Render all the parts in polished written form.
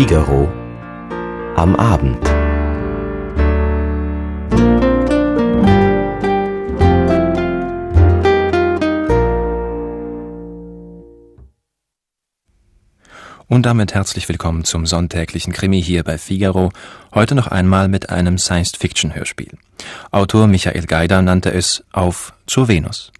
Figaro am Abend. Und damit herzlich willkommen zum sonntäglichen Krimi hier bei Figaro, heute noch einmal mit einem Science-Fiction-Hörspiel. Autor Michael Geider nannte es Auf zur Venus.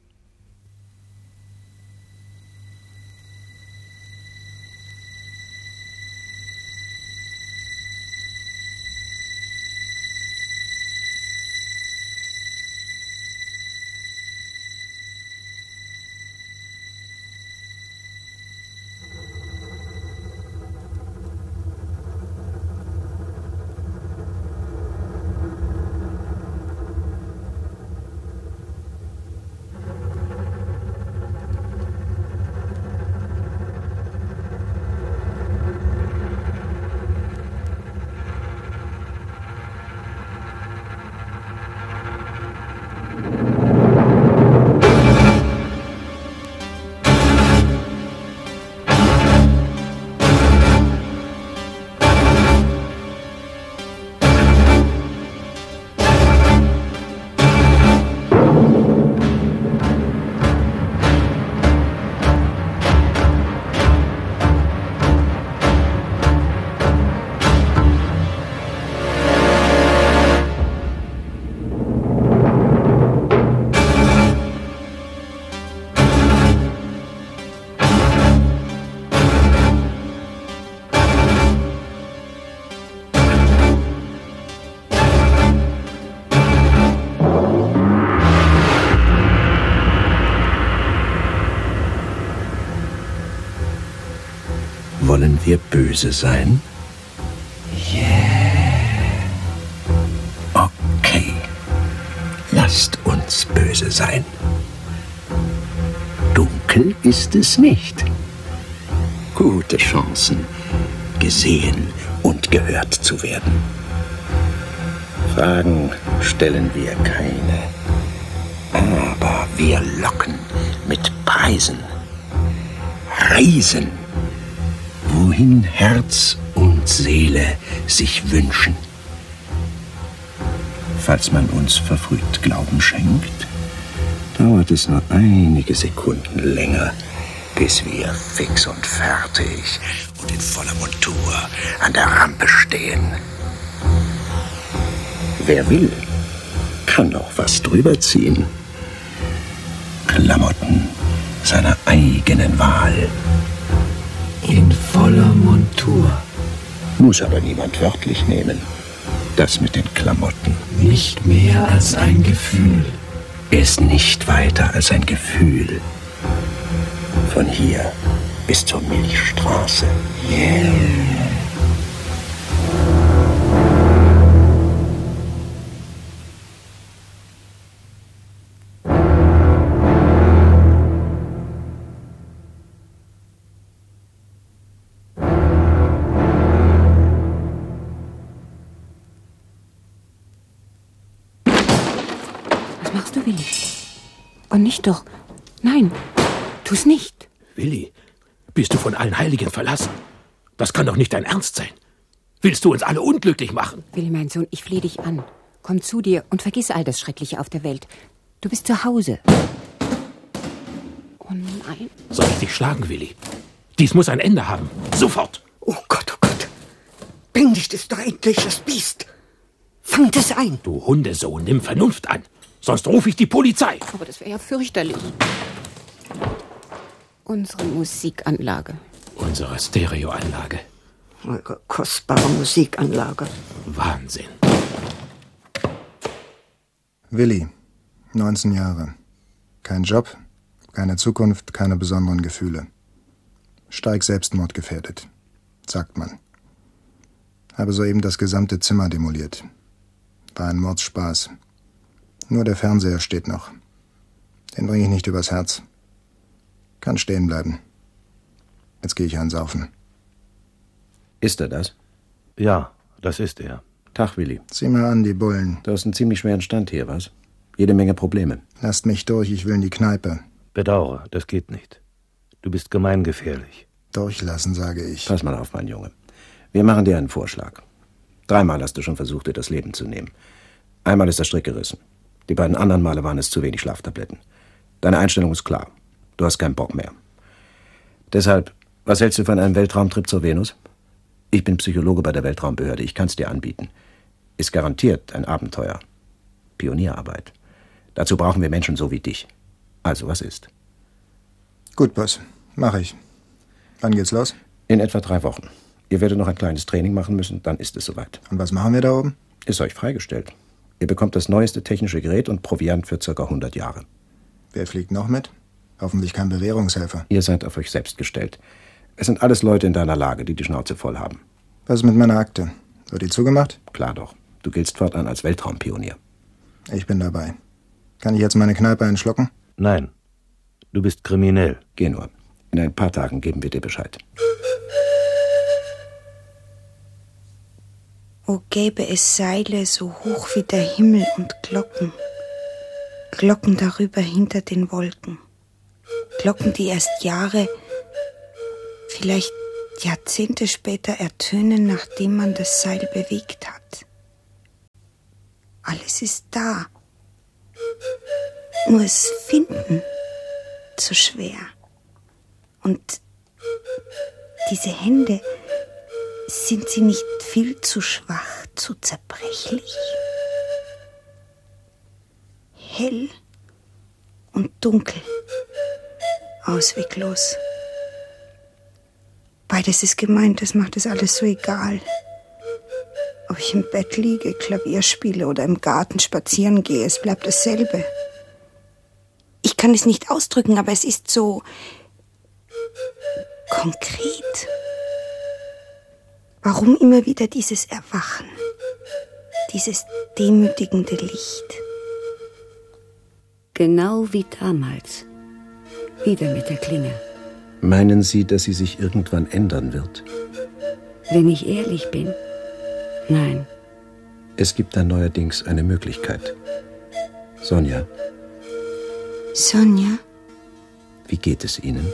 Wollen wir böse sein? Yeah. Okay. Lasst uns böse sein. Dunkel ist es nicht. Gute Chancen, gesehen und gehört zu werden. Fragen stellen wir keine. Aber wir locken mit Preisen. Reisen. Wohin Herz und Seele sich wünschen. Falls man uns verfrüht Glauben schenkt, dauert es nur einige Sekunden länger, bis wir fix und fertig und in voller Montur an der Rampe stehen. Wer will, kann auch was drüber ziehen. Klamotten seiner eigenen Wahl. In voller Montur. Muss aber niemand wörtlich nehmen. Das mit den Klamotten. Nicht mehr als ein Gefühl. Ist nicht weiter als ein Gefühl. Von hier bis zur Milchstraße. Yeah. Was machst du, Willi? Oh, nicht doch. Nein, tu's nicht. Willi, bist du von allen Heiligen verlassen? Das kann doch nicht dein Ernst sein. Willst du uns alle unglücklich machen? Willi, mein Sohn, ich flehe dich an. Komm zu dir und vergiss all das Schreckliche auf der Welt. Du bist zu Hause. Oh nein. Soll ich dich schlagen, Willi? Dies muss ein Ende haben. Sofort. Oh Gott, bändigt es doch endlich, das Biest. Fangt es ein. Du Hundesohn, nimm Vernunft an. Sonst rufe ich die Polizei. Aber das wäre ja fürchterlich. Unsere Musikanlage. Unsere Stereoanlage. Eure kostbare Musikanlage. Wahnsinn. Willi, 19 Jahre. Kein Job, keine Zukunft, keine besonderen Gefühle. Stark selbstmordgefährdet, sagt man. Habe soeben das gesamte Zimmer demoliert. War ein Mordsspaß. Nur der Fernseher steht noch. Den bringe ich nicht übers Herz. Kann stehen bleiben. Jetzt gehe ich ansaufen. Ist er das? Ja, das ist er. Tag, Willi. Sieh mal an, die Bullen. Du hast einen ziemlich schweren Stand hier, was? Jede Menge Probleme. Lasst mich durch, ich will in die Kneipe. Bedauere, das geht nicht. Du bist gemeingefährlich. Durchlassen, sage ich. Pass mal auf, mein Junge. Wir machen dir einen Vorschlag. 3-mal hast du schon versucht, dir das Leben zu nehmen. Einmal ist der Strick gerissen. Die beiden anderen Male waren es zu wenig Schlaftabletten. Deine Einstellung ist klar. Du hast keinen Bock mehr. Deshalb, was hältst du von einem Weltraumtrip zur Venus? Ich bin Psychologe bei der Weltraumbehörde. Ich kann es dir anbieten. Ist garantiert ein Abenteuer. Pionierarbeit. Dazu brauchen wir Menschen so wie dich. Also, was ist? Gut, Boss. Mach ich. Wann geht's los? In etwa 3 Wochen. Ihr werdet noch ein kleines Training machen müssen, dann ist es soweit. Und was machen wir da oben? Ist euch freigestellt. Ihr bekommt das neueste technische Gerät und Proviant für ca. 100 Jahre. Wer fliegt noch mit? Hoffentlich kein Bewährungshelfer. Ihr seid auf euch selbst gestellt. Es sind alles Leute in deiner Lage, die die Schnauze voll haben. Was ist mit meiner Akte? Wird die zugemacht? Klar doch. Du giltst fortan als Weltraumpionier. Ich bin dabei. Kann ich jetzt meine Kneipe einschlucken? Nein. Du bist kriminell. Geh nur. In ein paar Tagen geben wir dir Bescheid. O gäbe es Seile so hoch wie der Himmel und Glocken. Glocken darüber hinter den Wolken. Glocken, die erst Jahre, vielleicht Jahrzehnte später ertönen, nachdem man das Seil bewegt hat. Alles ist da. Nur es finden zu schwer. Und diese Hände, sind sie nicht viel zu schwach, zu zerbrechlich? Hell und dunkel, ausweglos. Beides ist gemeint, das macht es alles so egal. Ob ich im Bett liege, Klavier spiele oder im Garten spazieren gehe, es bleibt dasselbe. Ich kann es nicht ausdrücken, aber es ist so konkret. Warum immer wieder dieses Erwachen, dieses demütigende Licht? Genau wie damals. Wieder mit der Klinge. Meinen Sie, dass sie sich irgendwann ändern wird? Wenn ich ehrlich bin, nein. Es gibt da neuerdings eine Möglichkeit. Sonja. Sonja? Wie geht es Ihnen?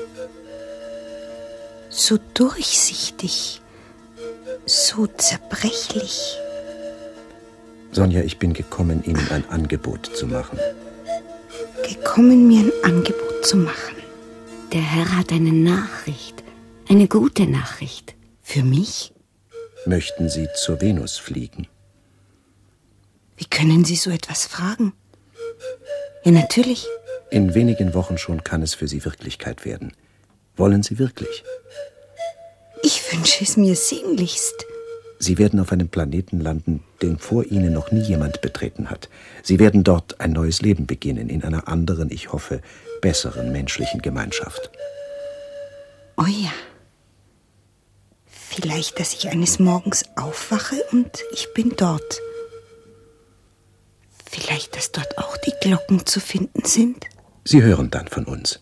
So durchsichtig, so zerbrechlich. Sonja, ich bin gekommen, Ihnen ein Angebot zu machen. Gekommen, mir ein Angebot zu machen. Der Herr hat eine Nachricht, eine gute Nachricht. Für mich? Möchten Sie zur Venus fliegen? Wie können Sie so etwas fragen? Ja, natürlich. In wenigen Wochen schon kann es für Sie Wirklichkeit werden. Wollen Sie wirklich? Ich wünsche es mir sehnlichst. Sie werden auf einem Planeten landen, den vor Ihnen noch nie jemand betreten hat. Sie werden dort ein neues Leben beginnen, in einer anderen, ich hoffe, besseren menschlichen Gemeinschaft. Oh ja. Vielleicht, dass ich eines Morgens aufwache und ich bin dort. Vielleicht, dass dort auch die Glocken zu finden sind. Sie hören dann von uns.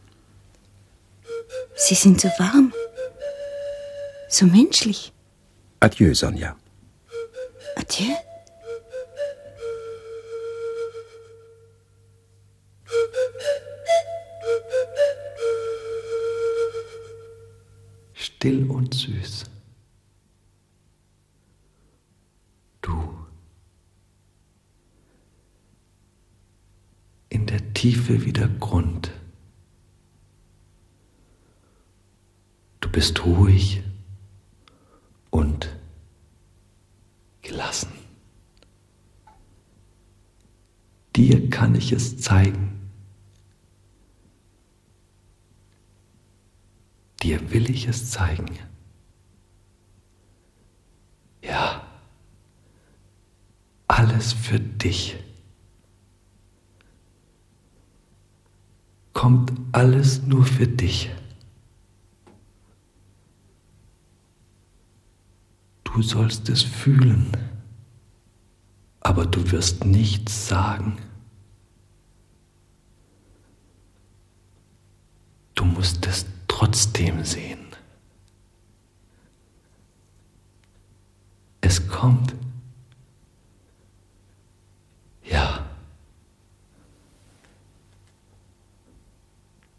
Sie sind so warm, so menschlich. Adieu, Sonja. Adieu. Still und süß. Du. In der Tiefe wie der Grund. Du bist ruhig und gelassen. Dir kann ich es zeigen. Dir will ich es zeigen. Ja, alles für dich. Kommt alles nur für dich. Du sollst es fühlen, aber du wirst nichts sagen. Du musst es trotzdem sehen. Es kommt. Ja.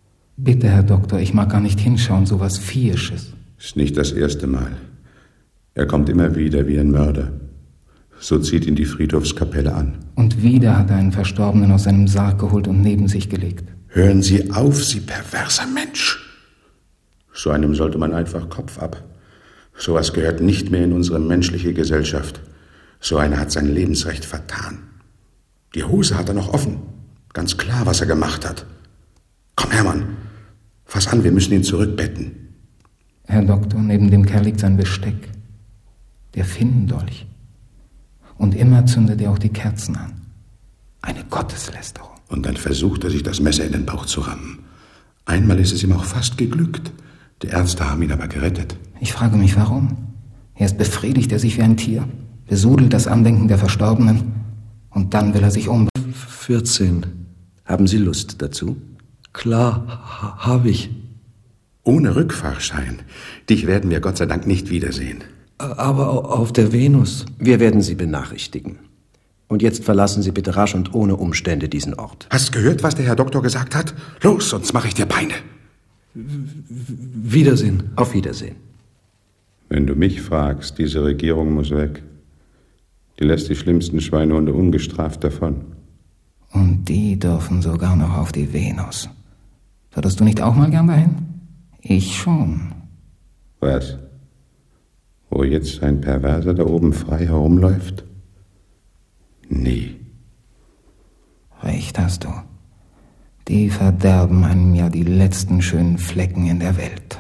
Bitte, Herr Doktor, ich mag gar nicht hinschauen, so was Viehisches. Ist nicht das erste Mal. Er kommt immer wieder wie ein Mörder. So zieht ihn die Friedhofskapelle an. Und wieder hat er einen Verstorbenen aus seinem Sarg geholt und neben sich gelegt. Hören Sie auf, Sie perverser Mensch! So einem sollte man einfach Kopf ab. Sowas gehört nicht mehr in unsere menschliche Gesellschaft. So einer hat sein Lebensrecht vertan. Die Hose hat er noch offen. Ganz klar, was er gemacht hat. Komm, Hermann, fass an, wir müssen ihn zurückbetten. Herr Doktor, neben dem Kerl liegt sein Besteck. Der Finnendolch. Und immer zündet er auch die Kerzen an. Eine Gotteslästerung. Und dann versucht er, sich das Messer in den Bauch zu rammen. Einmal ist es ihm auch fast geglückt. Die Ärzte haben ihn aber gerettet. Ich frage mich, warum? Erst befriedigt er sich wie ein Tier, besudelt das Andenken der Verstorbenen und dann will er sich umbringen. 14. Haben Sie Lust dazu? Klar, habe ich. Ohne Rückfahrschein. Dich werden wir Gott sei Dank nicht wiedersehen. Aber auf der Venus. Wir werden Sie benachrichtigen. Und jetzt verlassen Sie bitte rasch und ohne Umstände diesen Ort. Hast gehört, was der Herr Doktor gesagt hat? Los, sonst mache ich dir Beine. Wiedersehen. Auf Wiedersehen. Wenn du mich fragst, diese Regierung muss weg. Die lässt die schlimmsten Schweinehunde ungestraft davon. Und die dürfen sogar noch auf die Venus. Würdest du nicht auch mal gern dahin? Ich schon. Was? Wo jetzt ein Perverser da oben frei herumläuft? Nie. Recht hast du. Die verderben einem ja die letzten schönen Flecken in der Welt.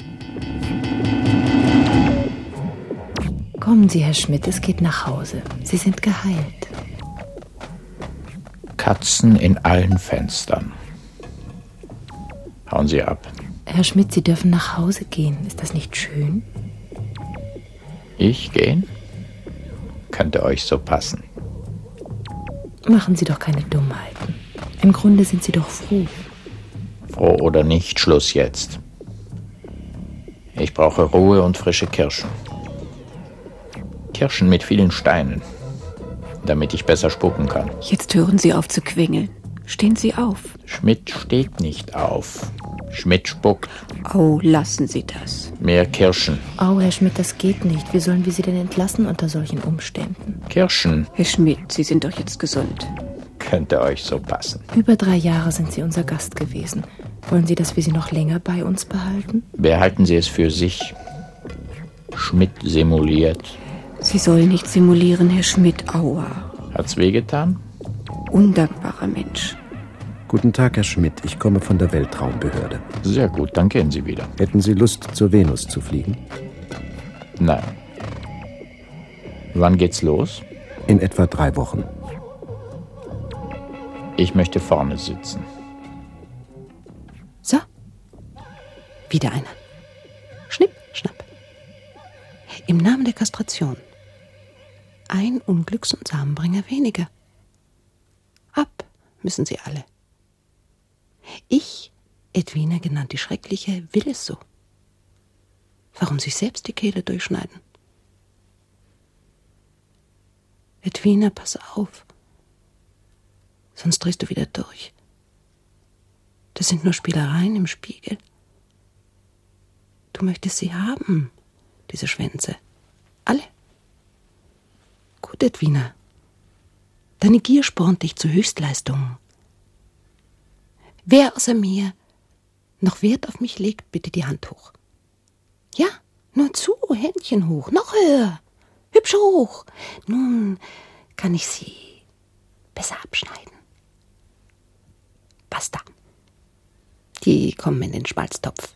Kommen Sie, Herr Schmidt, es geht nach Hause. Sie sind geheilt. Katzen in allen Fenstern. Hauen Sie ab. Herr Schmidt, Sie dürfen nach Hause gehen. Ist das nicht schön? Ich gehen? Könnte euch so passen. Machen Sie doch keine Dummheiten. Im Grunde sind Sie doch froh. Froh oder nicht, Schluss jetzt. Ich brauche Ruhe und frische Kirschen. Kirschen mit vielen Steinen, damit ich besser spucken kann. Jetzt hören Sie auf zu quengeln. Stehen Sie auf. Schmidt steht nicht auf. Schmidt spuckt. Oh, lassen Sie das. Mehr Kirschen. Oh, Herr Schmidt, das geht nicht. Wie sollen wir Sie denn entlassen unter solchen Umständen? Kirschen. Herr Schmidt, Sie sind doch jetzt gesund. Könnte euch so passen. Über 3 Jahre sind Sie unser Gast gewesen. Wollen Sie, dass wir Sie noch länger bei uns behalten? Behalten Sie es für sich. Schmidt simuliert. Sie sollen nicht simulieren, Herr Schmidt. Aua. Hat's wehgetan? Undankbarer Mensch. Guten Tag, Herr Schmidt. Ich komme von der Weltraumbehörde. Sehr gut, dann gehen Sie wieder. Hätten Sie Lust, zur Venus zu fliegen? Nein. Wann geht's los? In etwa 3 Wochen. Ich möchte vorne sitzen. So. Wieder einer. Schnipp, schnapp. Im Namen der Kastration. Ein Unglücks- und Samenbringer weniger. Ab müssen sie alle. Ich, Edwina genannt die Schreckliche, will es so. Warum sich selbst die Kehle durchschneiden? Edwina, pass auf. Sonst drehst du wieder durch. Das sind nur Spielereien im Spiegel. Du möchtest sie haben, diese Schwänze. Alle. Gut, Edwina. Deine Gier spornt dich zu Höchstleistungen. Wer außer mir noch Wert auf mich legt, bitte die Hand hoch. Ja, nur zu, Händchen hoch, noch höher, hübsch hoch. Nun kann ich sie besser abschneiden. Basta. Die kommen in den Schmalztopf.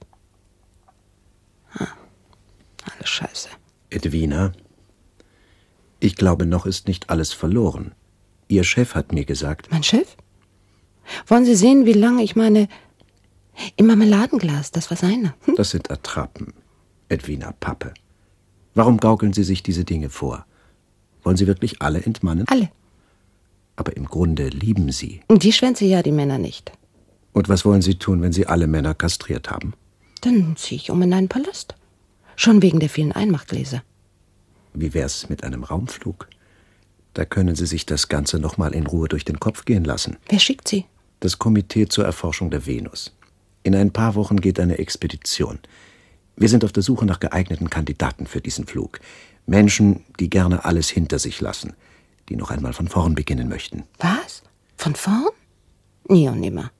Alles Scheiße. Edwina, ich glaube, noch ist nicht alles verloren. Ihr Chef hat mir gesagt... Mein Chef? Wollen Sie sehen, wie lange ich meine... Im Marmeladenglas, das war seine. Das sind Attrappen, Edwina Pappe. Warum gaukeln Sie sich diese Dinge vor? Wollen Sie wirklich alle entmannen? Alle. Aber im Grunde lieben Sie. Die Schwänze ja, die Männer nicht. Und was wollen Sie tun, wenn Sie alle Männer kastriert haben? Dann ziehe ich um in einen Palast. Schon wegen der vielen Einmachgläser. Wie wär's mit einem Raumflug? Da können Sie sich das Ganze noch mal in Ruhe durch den Kopf gehen lassen. Wer schickt Sie? Das Komitee zur Erforschung der Venus. In ein paar Wochen geht eine Expedition. Wir sind auf der Suche nach geeigneten Kandidaten für diesen Flug. Menschen, die gerne alles hinter sich lassen, die noch einmal von vorn beginnen möchten. Was? Von vorn? Nie und nimmer.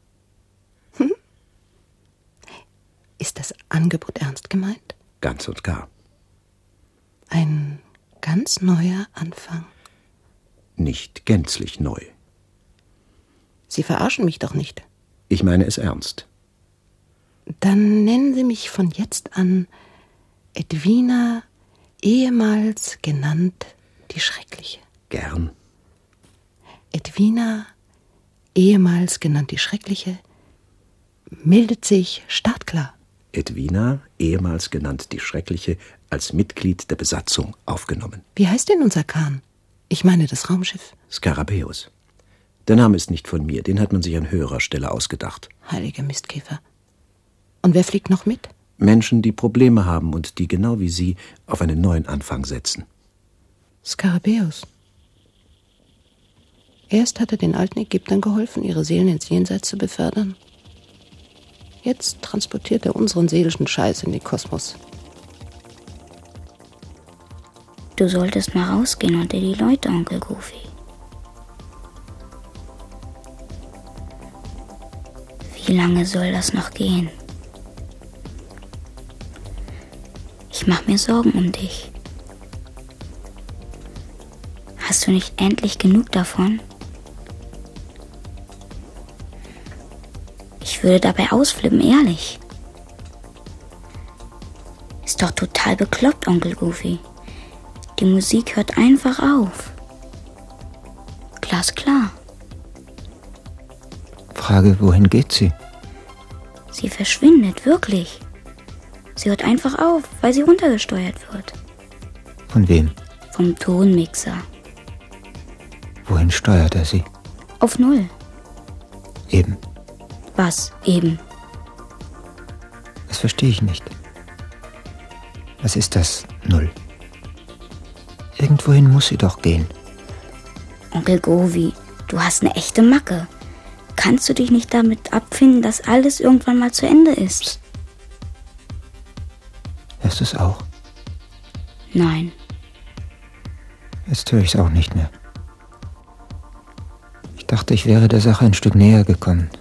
Ist das Angebot ernst gemeint? Ganz und gar. Ein ganz neuer Anfang. Nicht gänzlich neu. Sie verarschen mich doch nicht. Ich meine es ernst. Dann nennen Sie mich von jetzt an Edwina, ehemals genannt die Schreckliche. Gern. Edwina, ehemals genannt die Schreckliche, meldet sich startklar. Edwina, ehemals genannt die Schreckliche, als Mitglied der Besatzung aufgenommen. Wie heißt denn unser Kahn? Ich meine das Raumschiff. Skarabäus. Der Name ist nicht von mir, den hat man sich an höherer Stelle ausgedacht. Heilige Mistkäfer. Und wer fliegt noch mit? Menschen, die Probleme haben und die genau wie Sie auf einen neuen Anfang setzen. Skarabäus. Erst hat er den alten Ägyptern geholfen, ihre Seelen ins Jenseits zu befördern. Jetzt transportiert er unseren seelischen Scheiß in den Kosmos. Du solltest mal rausgehen unter die Leute, Onkel Goofy. Wie lange soll das noch gehen? Ich mach mir Sorgen um dich. Hast du nicht endlich genug davon? Ich würde dabei ausflippen, ehrlich. Ist doch total bekloppt, Onkel Goofy. Die Musik hört einfach auf. Glasklar. Frage, wohin geht sie? Sie verschwindet, wirklich. Sie hört einfach auf, weil sie runtergesteuert wird. Von wem? Vom Tonmixer. Wohin steuert er sie? Auf Null. Eben. Was eben? Das verstehe ich nicht. Was ist das Null? Irgendwohin muss sie doch gehen. Onkel Goofy, du hast eine echte Macke. Kannst du dich nicht damit abfinden, dass alles irgendwann mal zu Ende ist? Psst. Hörst du es auch? Nein. Jetzt höre ich es auch nicht mehr. Ich dachte, ich wäre der Sache ein Stück näher gekommen.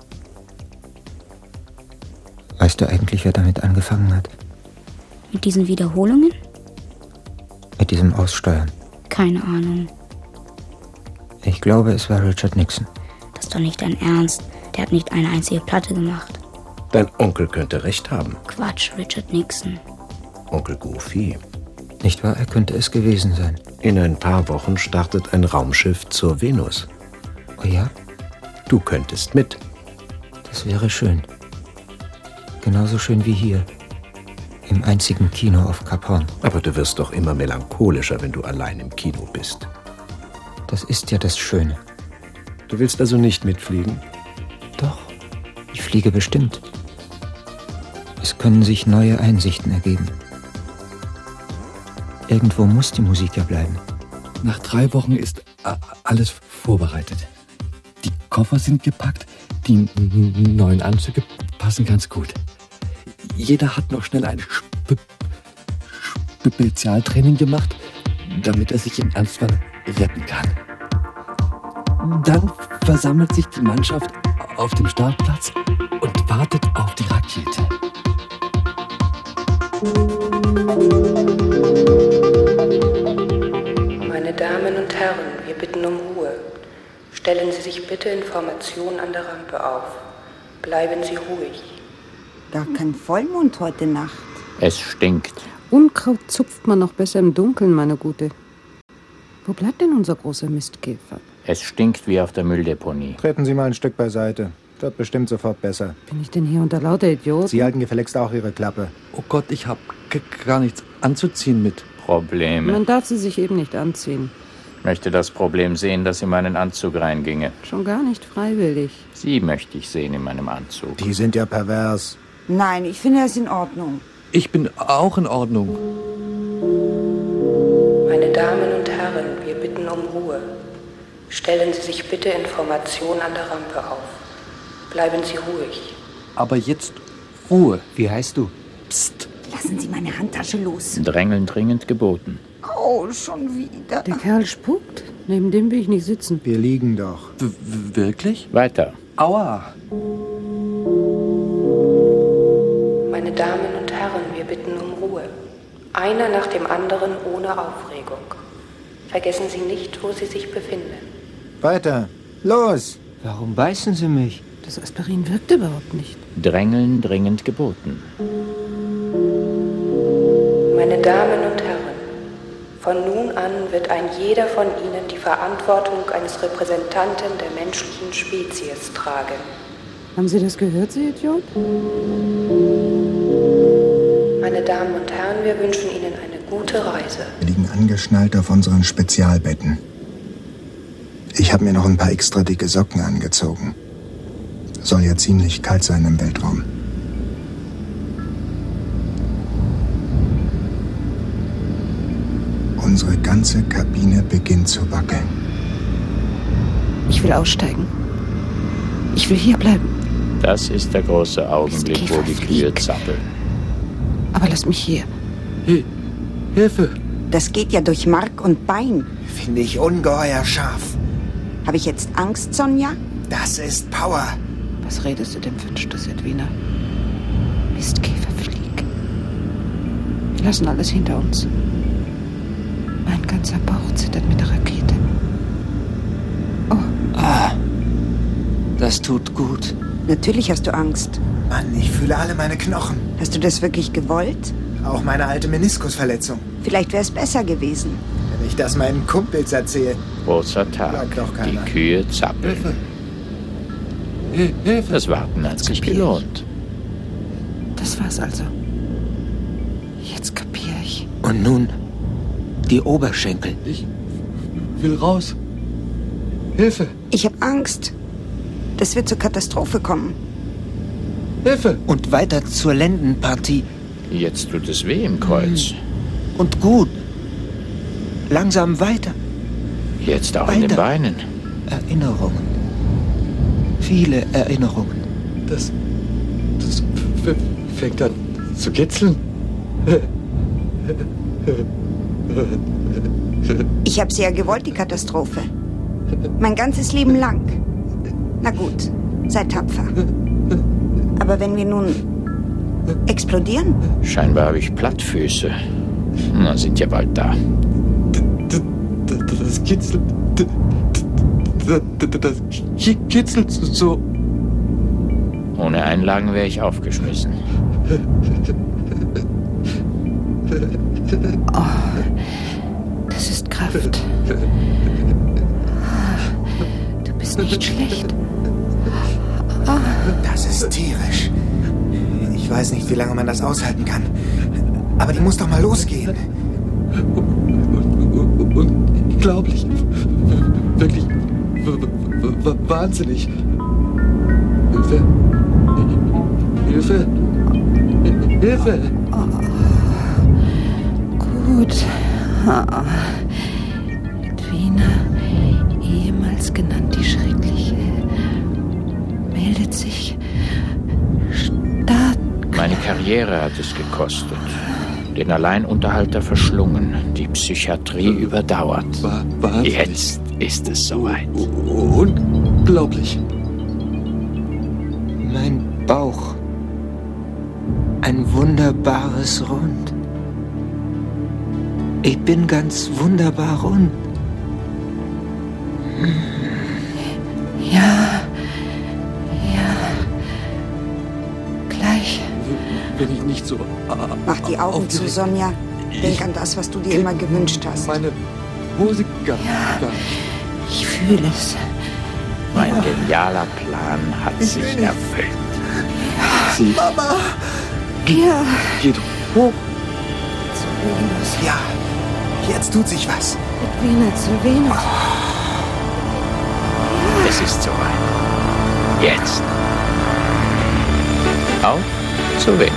Weißt du eigentlich, wer damit angefangen hat? Mit diesen Wiederholungen? Mit diesem Aussteuern? Keine Ahnung. Ich glaube, es war Richard Nixon. Das ist doch nicht dein Ernst. Der hat nicht eine einzige Platte gemacht. Dein Onkel könnte recht haben. Quatsch, Richard Nixon. Onkel Goofy. Nicht wahr? Er könnte es gewesen sein. In ein paar Wochen startet ein Raumschiff zur Venus. Oh ja? Du könntest mit. Das wäre schön. Genauso schön wie hier. Im einzigen Kino auf Kap Horn. Aber du wirst doch immer melancholischer, wenn du allein im Kino bist. Das ist ja das Schöne. Du willst also nicht mitfliegen? Doch, ich fliege bestimmt. Es können sich neue Einsichten ergeben. Irgendwo muss die Musik ja bleiben. Nach 3 Wochen ist alles vorbereitet. Die Koffer sind gepackt, die neuen Anzüge passen ganz gut. Jeder hat noch schnell ein Spezialtraining gemacht, damit er sich im Ernstfall retten kann. Dann versammelt sich die Mannschaft auf dem Startplatz und wartet auf die Rakete. Meine Damen und Herren, wir bitten um Ruhe. Stellen Sie sich bitte in Formation an der Rampe auf. Bleiben Sie ruhig. Gar kein Vollmond heute Nacht. Es stinkt. Unkraut zupft man noch besser im Dunkeln, meine Gute. Wo bleibt denn unser großer Mistkäfer? Es stinkt wie auf der Mülldeponie. Treten Sie mal ein Stück beiseite. Wird bestimmt sofort besser. Bin ich denn hier unter lauter Idioten? Sie halten gefälligst auch Ihre Klappe. Oh Gott, ich hab gar nichts anzuziehen mit. Probleme. Man darf sie sich eben nicht anziehen. Möchte das Problem sehen, dass in meinen Anzug reinginge. Schon gar nicht freiwillig. Sie möchte ich sehen in meinem Anzug. Die sind ja pervers. Nein, ich finde es in Ordnung. Ich bin auch in Ordnung. Meine Damen und Herren, wir bitten um Ruhe. Stellen Sie sich bitte in Formation an der Rampe auf. Bleiben Sie ruhig. Aber jetzt Ruhe. Wie heißt du? Psst. Lassen Sie meine Handtasche los. Drängeln dringend geboten. Oh, schon wieder. Der Kerl spukt. Neben dem will ich nicht sitzen. Wir liegen doch. Wirklich? Weiter. Aua. Meine Damen und Herren, wir bitten um Ruhe. Einer nach dem anderen ohne Aufregung. Vergessen Sie nicht, wo Sie sich befinden. Weiter. Los. Warum beißen Sie mich? Das Aspirin wirkt überhaupt nicht. Drängeln dringend geboten. Meine Damen und Herren, von nun an wird ein jeder von Ihnen die Verantwortung eines Repräsentanten der menschlichen Spezies tragen. Haben Sie das gehört, Sie Idiot? Meine Damen und Herren, wir wünschen Ihnen eine gute Reise. Wir liegen angeschnallt auf unseren Spezialbetten. Ich habe mir noch ein paar extra dicke Socken angezogen. Soll ja ziemlich kalt sein im Weltraum. Unsere ganze Kabine beginnt zu wackeln. Ich will aussteigen. Ich will hier bleiben. Das ist der große Augenblick, wo die Kühe zappeln. Aber lass mich hier. Hilfe! Das geht ja durch Mark und Bein. Finde ich ungeheuer scharf. Habe ich jetzt Angst, Sonja? Das ist Power. Was redest du denn für ein Stuss, Edwina? Mistkäferflieg. Wir lassen alles hinter uns. Mein ganzer Bauch zittert mit der Rakete. Oh. Ah, das tut gut. Natürlich hast du Angst. Mann, ich fühle alle meine Knochen. Hast du das wirklich gewollt? Auch meine alte Meniskusverletzung. Vielleicht wäre es besser gewesen. Wenn ich das meinen Kumpels erzähle. Großer Tag. Die Kühe zappeln. Hilfe! Das Warten hat sich gelohnt. Das war's also. Jetzt kapiere ich. Und nun die Oberschenkel. Ich will raus. Hilfe! Ich habe Angst. Das wird zur Katastrophe kommen. Hilfe! Und weiter zur Lendenpartie. Jetzt tut es weh im Kreuz. Und gut. Langsam weiter. Jetzt auch in den Beinen. Erinnerungen. Viele Erinnerungen. Das fängt an zu kitzeln. Ich habe sie ja gewollt, die Katastrophe. Mein ganzes Leben lang. Na gut, sei tapfer. Aber wenn wir nun explodieren? Scheinbar habe ich Plattfüße. Na, sind ja bald da. Das kitzelt. Das kitzelt so. Ohne Einlagen wäre ich aufgeschmissen. Oh, das ist Kraft. Du bist nicht schlecht. Das ist tierisch. Ich weiß nicht, wie lange man das aushalten kann. Aber die muss doch mal losgehen. Unglaublich. Wirklich wahnsinnig. Hilfe. Hilfe. Hilfe. Gut. Edwina, ehemals genannt die Schreckliche, meldet sich. Meine Karriere hat es gekostet. Den Alleinunterhalter verschlungen. Die Psychiatrie überdauert. Jetzt ist es soweit. Unglaublich. Mein Bauch. Ein wunderbares Rund. Ich bin ganz wunderbar rund. Ja. Gleich. Wenn ich nicht so... Mach die Augen zu, Sonja. Denk an das, was du dir immer gewünscht hast. Meine Hose gar Ich fühle es. Mein genialer Plan hat sich erfüllt. Sie Mama! Geht hoch. Zu Venus. Ja, jetzt tut sich was. Edwina, zu Venus. Es ist soweit. Jetzt. Auf zu Venus.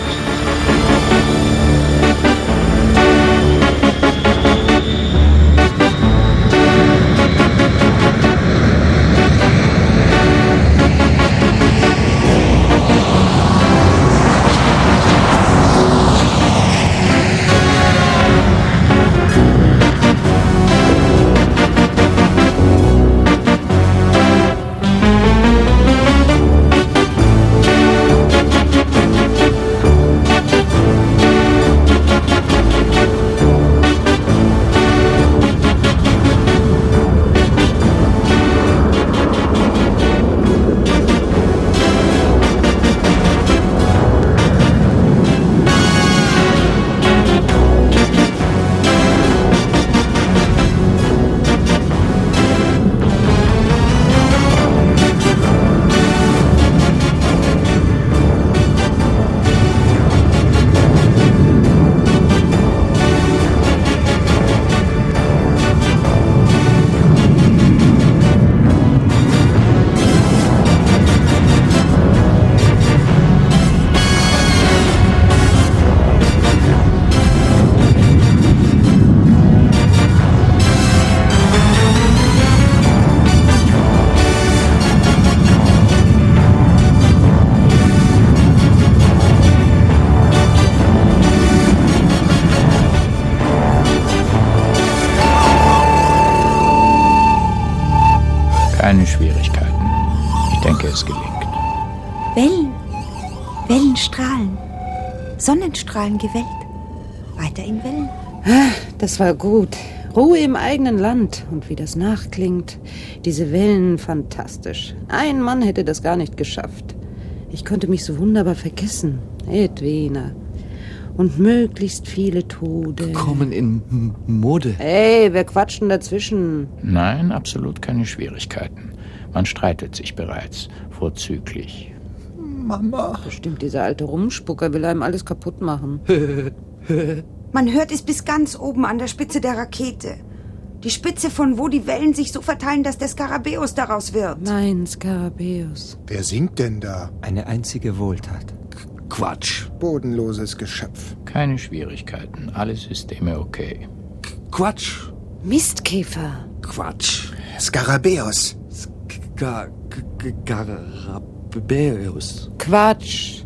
es gelingt. Wellen. Wellenstrahlen. Sonnenstrahlen gewellt. Weiter in Wellen. Das war gut. Ruhe im eigenen Land. Und wie das nachklingt. Diese Wellen, fantastisch. Ein Mann hätte das gar nicht geschafft. Ich konnte mich so wunderbar vergessen. Edwina. Und möglichst viele Tode. Kommen in Mode. Ey, wer quatscht denn dazwischen? Nein, absolut keine Schwierigkeiten. Man streitet sich bereits. Vorzüglich. Mama. Bestimmt, dieser alte Rumspucker will einem alles kaputt machen. Man hört es bis ganz oben an der Spitze der Rakete. Die Spitze, von wo die Wellen sich so verteilen, dass der Skarabäus daraus wird. Nein, Skarabäus. Wer singt denn da? Eine einzige Wohltat. Quatsch. Bodenloses Geschöpf. Keine Schwierigkeiten. Alle Systeme okay. Quatsch. Mistkäfer. Quatsch. Skarabäus. Skarabäus. Quatsch.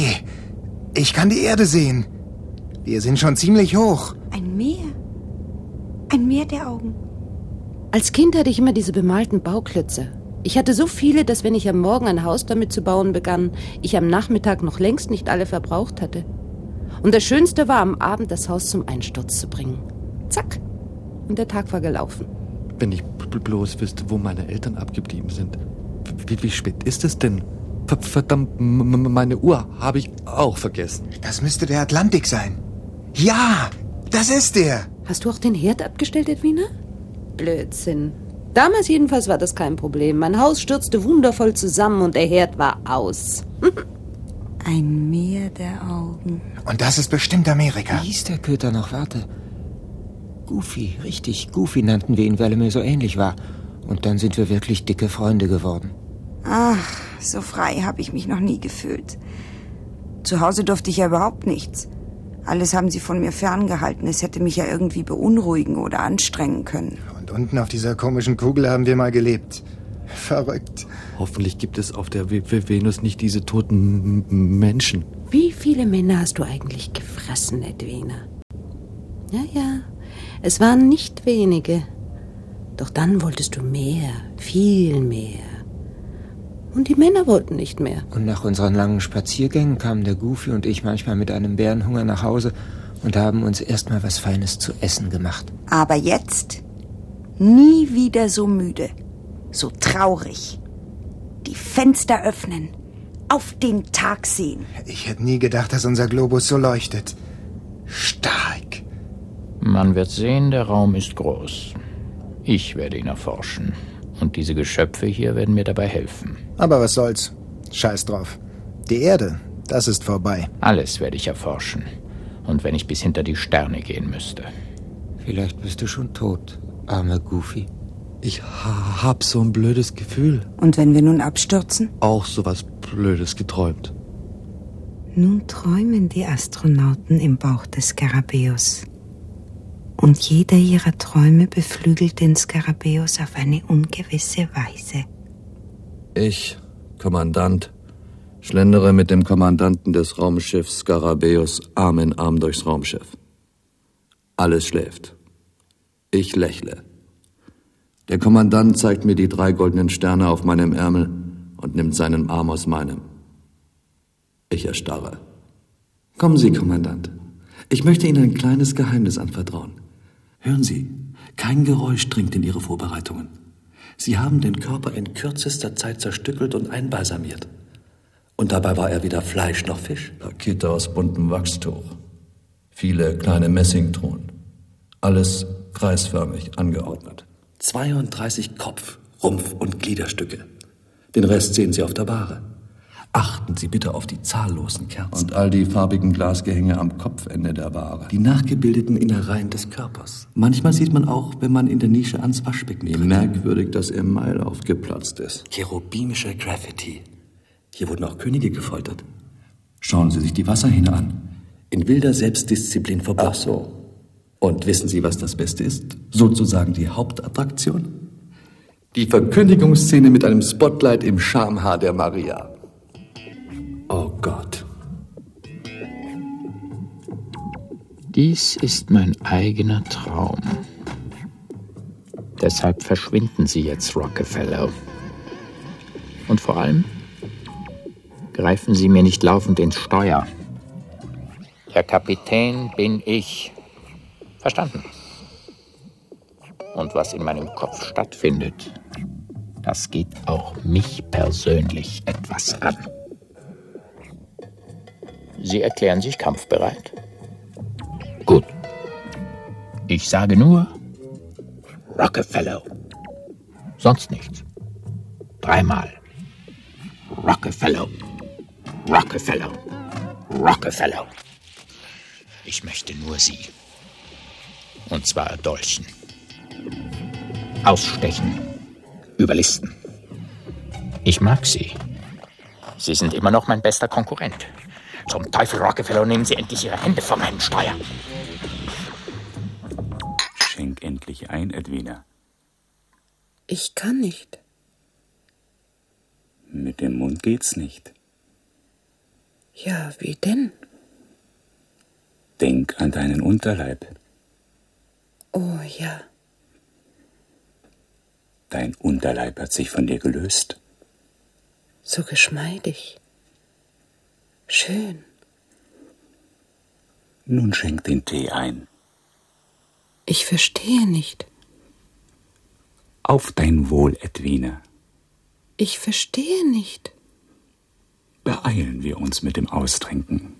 Ich kann die Erde sehen. Wir sind schon ziemlich hoch. Ein Meer. Ein Meer der Augen. Als Kind hatte ich immer diese bemalten Bauklötze. Ich hatte so viele, dass wenn ich am Morgen ein Haus damit zu bauen begann, ich am Nachmittag noch längst nicht alle verbraucht hatte. Und das Schönste war, am Abend das Haus zum Einsturz zu bringen. Zack. Und der Tag war gelaufen. Wenn ich bloß wüsste, wo meine Eltern abgeblieben sind. Wie spät ist es denn? Verdammt, meine Uhr habe ich auch vergessen. Das müsste der Atlantik sein. Ja, das ist der. Hast du auch den Herd abgestellt, Edwina? Blödsinn. Damals jedenfalls war das kein Problem. Mein Haus stürzte wundervoll zusammen und der Herd war aus. Ein Meer der Augen. Und das ist bestimmt Amerika. Wie hieß der Köter noch? Warte. Goofy, richtig. Goofy nannten wir ihn, weil er mir so ähnlich war. Und dann sind wir wirklich dicke Freunde geworden. Ach, so frei habe ich mich noch nie gefühlt. Zu Hause durfte ich ja überhaupt nichts. Alles haben sie von mir ferngehalten. Es hätte mich ja irgendwie beunruhigen oder anstrengen können. Und unten auf dieser komischen Kugel haben wir mal gelebt. Verrückt. Hoffentlich gibt es auf der Venus nicht diese toten Menschen. Wie viele Männer hast du eigentlich gefressen, Edwina? Ja, es waren nicht wenige. Doch dann wolltest du mehr, viel mehr. Und die Männer wollten nicht mehr. Und nach unseren langen Spaziergängen kamen der Goofy und ich manchmal mit einem Bärenhunger nach Hause und haben uns erstmal was Feines zu essen gemacht. Aber jetzt nie wieder so müde, so traurig. Die Fenster öffnen, auf den Tag sehen. Ich hätte nie gedacht, dass unser Globus so leuchtet. Stark. Man wird sehen, der Raum ist groß. Ich werde ihn erforschen. Und diese Geschöpfe hier werden mir dabei helfen. Aber was soll's? Scheiß drauf. Die Erde, das ist vorbei. Alles werde ich erforschen. Und wenn ich bis hinter die Sterne gehen müsste. Vielleicht bist du schon tot, armer Goofy. Ich hab so ein blödes Gefühl. Und wenn wir nun abstürzen? Auch sowas Blödes geträumt. Nun träumen die Astronauten im Bauch des Skarabäus. Und jeder ihrer Träume beflügelt den Skarabäus auf eine ungewisse Weise. Ich, Kommandant, schlendere mit dem Kommandanten des Raumschiffs Skarabäus Arm in Arm durchs Raumschiff. Alles schläft. Ich lächle. Der Kommandant zeigt mir die 3 goldenen Sterne auf meinem Ärmel und nimmt seinen Arm aus meinem. Ich erstarre. Kommen Sie, Kommandant. Ich möchte Ihnen ein kleines Geheimnis anvertrauen. Hören Sie, kein Geräusch dringt in Ihre Vorbereitungen. Sie haben den Körper in kürzester Zeit zerstückelt und einbalsamiert. Und dabei war er weder Fleisch noch Fisch. Pakete aus buntem Wachstuch. Viele kleine Messingtruhen. Alles kreisförmig angeordnet. 32 Kopf-, Rumpf- und Gliederstücke. Den Rest sehen Sie auf der Bahre. Achten Sie bitte auf die zahllosen Kerzen. Und all die farbigen Glasgehänge am Kopfende der Bahre. Die nachgebildeten Innereien des Körpers. Manchmal sieht man auch, wenn man in der Nische ans Waschbecken tritt. Wie merkwürdig das Email aufgeplatzt ist. Cherubimische Graffiti. Hier wurden auch Könige gefoltert. Schauen Sie sich die Wasserhähne an. In wilder Selbstdisziplin verborgen. Ach so. Und wissen Sie, was das Beste ist? Sozusagen die Hauptattraktion? Die Verkündigungsszene mit einem Spotlight im Schamhaar der Maria. Oh Gott. Dies ist mein eigener Traum. Deshalb verschwinden Sie jetzt, Rockefeller. Und vor allem Greifen Sie mir nicht laufend ins Steuer. Der Kapitän bin ich. Verstanden? Und was in meinem Kopf stattfindet, das geht auch mich persönlich etwas an. Sie erklären sich kampfbereit? Gut. Ich sage nur Rockefeller. Sonst nichts. 3-mal. Rockefeller. Rockefeller. Rockefeller. Ich möchte nur Sie. Und zwar erdolchen. Ausstechen. Überlisten. Ich mag Sie. Sie sind immer noch mein bester Konkurrent. Zum Teufel, Rockefeller, nehmen Sie endlich Ihre Hände von meinem Steuer. Schenk endlich ein, Edwina. Ich kann nicht. Mit dem Mund geht's nicht. Ja, wie denn? Denk an deinen Unterleib. Oh ja. Dein Unterleib hat sich von dir gelöst. So geschmeidig. Schön. Nun schenk den Tee ein. Ich verstehe nicht. Auf dein Wohl, Edwina. Ich verstehe nicht. Beeilen wir uns mit dem Austrinken.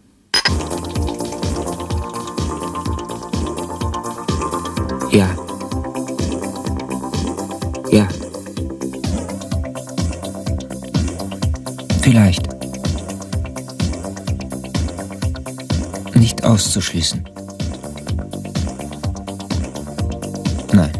Ja. Ja. Vielleicht. Nicht auszuschließen. Nein.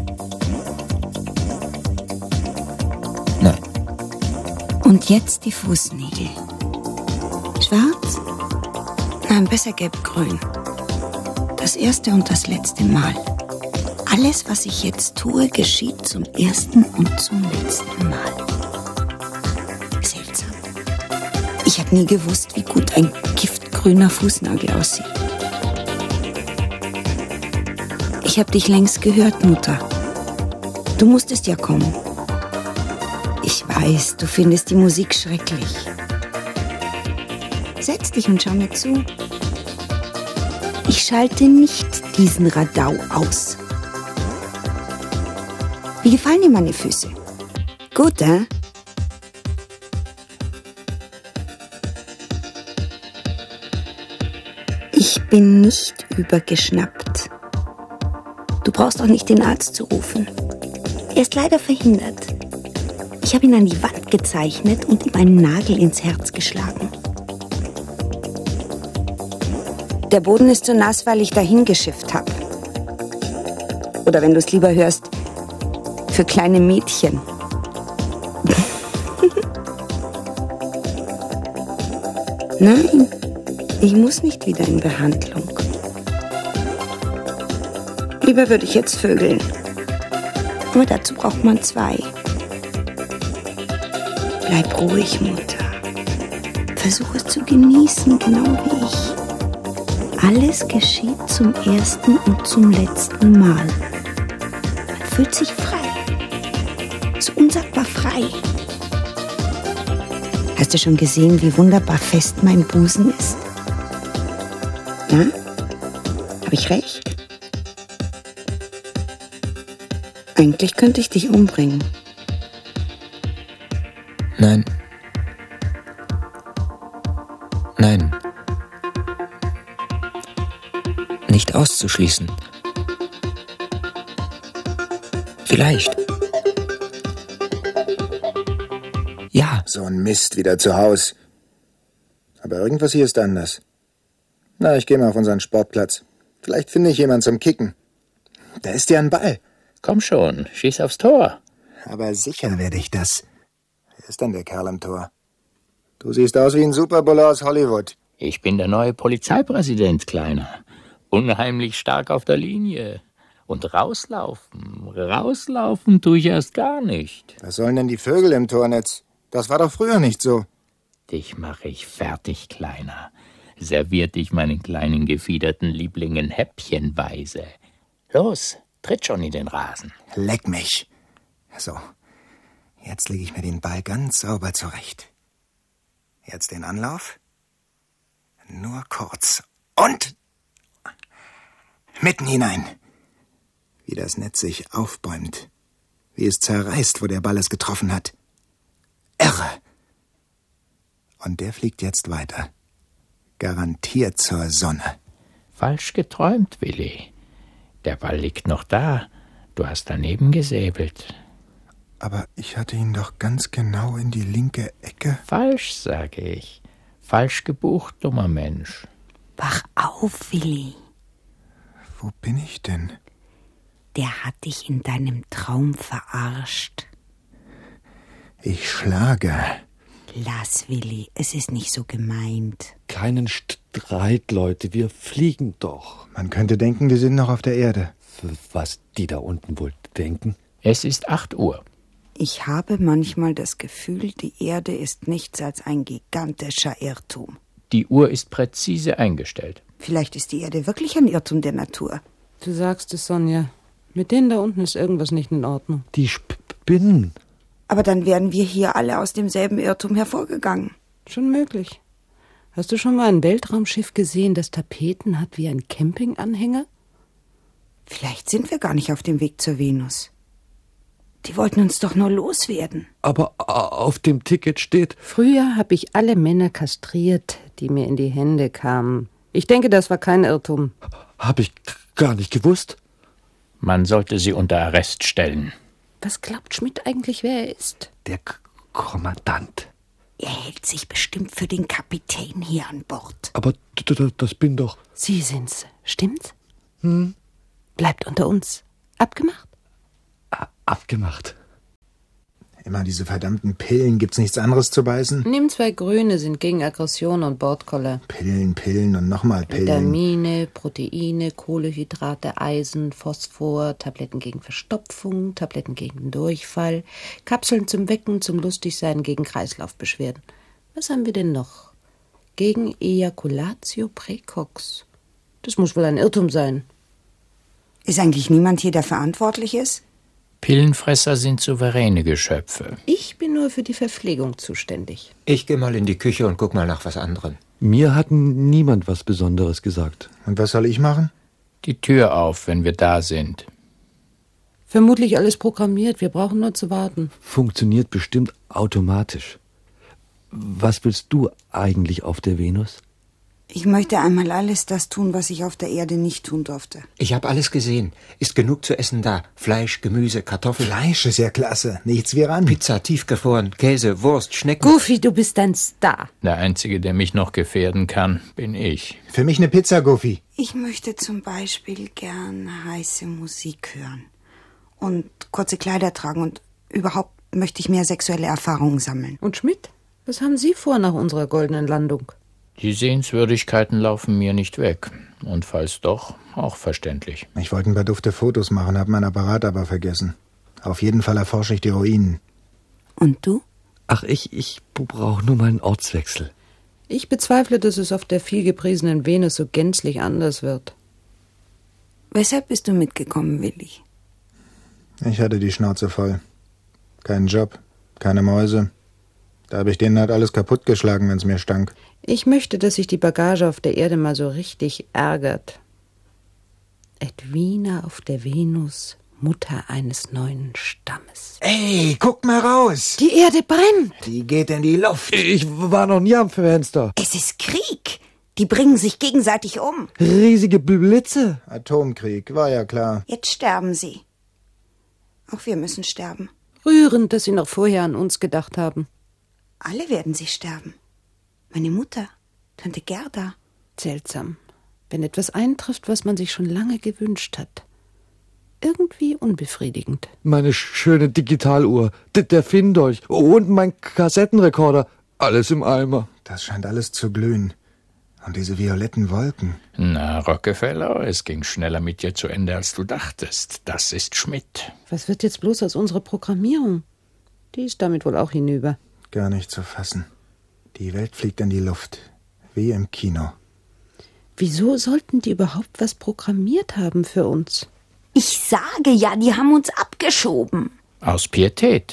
Nein. Und jetzt die Fußnägel. Schwarz? Nein, besser gelb-grün. Das erste und das letzte Mal. Alles, was ich jetzt tue, geschieht zum ersten und zum letzten Mal. Seltsam. Ich habe nie gewusst, wie gut ein giftgrüner Fußnagel aussieht. Ich habe dich längst gehört, Mutter. Du musstest ja kommen. Ich weiß, du findest die Musik schrecklich. Setz dich und schau mir zu. Ich schalte nicht diesen Radau aus. Wie gefallen dir meine Füße? Gut, Ich bin nicht übergeschnappt. Du brauchst auch nicht den Arzt zu rufen. Er ist leider verhindert. Ich habe ihn an die Wand gezeichnet und ihm einen Nagel ins Herz geschlagen. Der Boden ist so nass, weil ich dahin geschifft habe. Oder wenn du es lieber hörst, für kleine Mädchen. Nein, ich muss nicht wieder in Behandlung. Lieber würde ich jetzt vögeln. Aber dazu braucht man 2. Bleib ruhig, Mutter. Versuch es zu genießen, genau wie ich. Alles geschieht zum ersten und zum letzten Mal. Man fühlt sich frei. So unsagbar frei. Hast du schon gesehen, wie wunderbar fest mein Busen ist? Na? Hab ich recht? Eigentlich könnte ich dich umbringen. Nein. Nein. Nicht auszuschließen. Vielleicht. Ja. So ein Mist, wieder zu Haus. Aber irgendwas hier ist anders. Na, ich gehe mal auf unseren Sportplatz. Vielleicht finde ich jemanden zum Kicken. Da ist ja ein Ball. Komm schon, schieß aufs Tor. Aber sicher werde ich das. Wer ist denn der Kerl am Tor? Du siehst aus wie ein Superbulle aus Hollywood. Ich bin der neue Polizeipräsident, Kleiner. Unheimlich stark auf der Linie. Und rauslaufen tue ich erst gar nicht. Was sollen denn die Vögel im Tornetz? Das war doch früher nicht so. Dich mache ich fertig, Kleiner. Serviert dich meinen kleinen gefiederten Lieblingen häppchenweise. Los, tritt schon in den Rasen. Leck mich. So, jetzt lege ich mir den Ball ganz sauber zurecht. Jetzt den Anlauf. Nur kurz. Und mitten hinein. Wie das Netz sich aufbäumt. Wie es zerreißt, wo der Ball es getroffen hat. Irre. Und der fliegt jetzt weiter. Garantiert zur Sonne. Falsch geträumt, Willi. Der Ball liegt noch da. Du hast daneben gesäbelt. Aber ich hatte ihn doch ganz genau in die linke Ecke. Falsch, sage ich. Falsch gebucht, dummer Mensch. Wach auf, Willi. Wo bin ich denn? Der hat dich in deinem Traum verarscht. Ich schlage. Lass, Willi, es ist nicht so gemeint. Keinen Streit, Leute, wir fliegen doch. Man könnte denken, wir sind noch auf der Erde. Was die da unten wohl denken? Es ist 8 Uhr. Ich habe manchmal das Gefühl, die Erde ist nichts als ein gigantischer Irrtum. Die Uhr ist präzise eingestellt. Vielleicht ist die Erde wirklich ein Irrtum der Natur. Du sagst es, Sonja. Mit denen da unten ist irgendwas nicht in Ordnung. Die spinnen. Aber dann wären wir hier alle aus demselben Irrtum hervorgegangen. Schon möglich. Hast du schon mal ein Weltraumschiff gesehen, das Tapeten hat wie ein Campinganhänger? Vielleicht sind wir gar nicht auf dem Weg zur Venus. Die wollten uns doch nur loswerden. Aber auf dem Ticket steht... Früher habe ich alle Männer kastriert, die mir in die Hände kamen. Ich denke, das war kein Irrtum. Hab ich gar nicht gewusst. Man sollte sie unter Arrest stellen. Was glaubt Schmidt eigentlich, wer er ist? Der Kommandant. Er hält sich bestimmt für den Kapitän hier an Bord. Aber das bin doch... Sie sind's, stimmt's? Bleibt unter uns. Abgemacht? Abgemacht. Immer diese verdammten Pillen. Gibt's nichts anderes zu beißen? Nimm 2 Grüne, sind gegen Aggression und Bordkoller. Pillen und nochmal Pillen. Vitamine, Proteine, Kohlenhydrate, Eisen, Phosphor, Tabletten gegen Verstopfung, Tabletten gegen Durchfall, Kapseln zum Wecken, zum Lustigsein, gegen Kreislaufbeschwerden. Was haben wir denn noch? Gegen Ejaculatio praecox. Das muss wohl ein Irrtum sein. Ist eigentlich niemand hier, der verantwortlich ist? Pillenfresser sind souveräne Geschöpfe. Ich bin nur für die Verpflegung zuständig. Ich gehe mal in die Küche und guck mal nach was anderem. Mir hat niemand was Besonderes gesagt. Und was soll ich machen? Die Tür auf, wenn wir da sind. Vermutlich alles programmiert, wir brauchen nur zu warten. Funktioniert bestimmt automatisch. Was willst du eigentlich auf der Venus? Ich möchte einmal alles das tun, was ich auf der Erde nicht tun durfte. Ich habe alles gesehen. Ist genug zu essen da. Fleisch, Gemüse, Kartoffeln. Fleisch ist ja klasse. Nichts wie ran. Pizza, tiefgefroren, Käse, Wurst, Schnecken. Goofy, du bist ein Star. Der Einzige, der mich noch gefährden kann, bin ich. Für mich eine Pizza, Goofy. Ich möchte zum Beispiel gern heiße Musik hören. Und kurze Kleider tragen. Und überhaupt möchte ich mehr sexuelle Erfahrungen sammeln. Und Schmidt, was haben Sie vor nach unserer goldenen Landung? Die Sehenswürdigkeiten laufen mir nicht weg. Und falls doch, auch verständlich. Ich wollte ein paar dufte Fotos machen, habe meinen Apparat aber vergessen. Auf jeden Fall erforsche ich die Ruinen. Und du? Ach, ich brauche nur mal einen Ortswechsel. Ich bezweifle, dass es auf der vielgepriesenen Venus so gänzlich anders wird. Weshalb bist du mitgekommen, Willi? Ich hatte die Schnauze voll. Keinen Job, keine Mäuse. Da habe ich denen halt alles kaputtgeschlagen, wenn es mir stank. Ich möchte, dass sich die Bagage auf der Erde mal so richtig ärgert. Edwina auf der Venus, Mutter eines neuen Stammes. Ey, guck mal raus! Die Erde brennt! Die geht in die Luft. Ich war noch nie am Fenster. Es ist Krieg. Die bringen sich gegenseitig um. Riesige Blitze. Atomkrieg, war ja klar. Jetzt sterben sie. Auch wir müssen sterben. Rührend, dass sie noch vorher an uns gedacht haben. Alle werden sie sterben. Meine Mutter, Tante Gerda. Seltsam, wenn etwas eintrifft, was man sich schon lange gewünscht hat. Irgendwie unbefriedigend. Meine schöne Digitaluhr, der Findolch und mein Kassettenrekorder. Alles im Eimer. Das scheint alles zu glühen. Und diese violetten Wolken. Na, Rockefeller, es ging schneller mit dir zu Ende, als du dachtest. Das ist Schmidt. Was wird jetzt bloß aus unserer Programmierung? Die ist damit wohl auch hinüber. Gar nicht zu fassen. Die Welt fliegt in die Luft. Wie im Kino. Wieso sollten die überhaupt was programmiert haben für uns? Ich sage ja, die haben uns abgeschoben. Aus Pietät.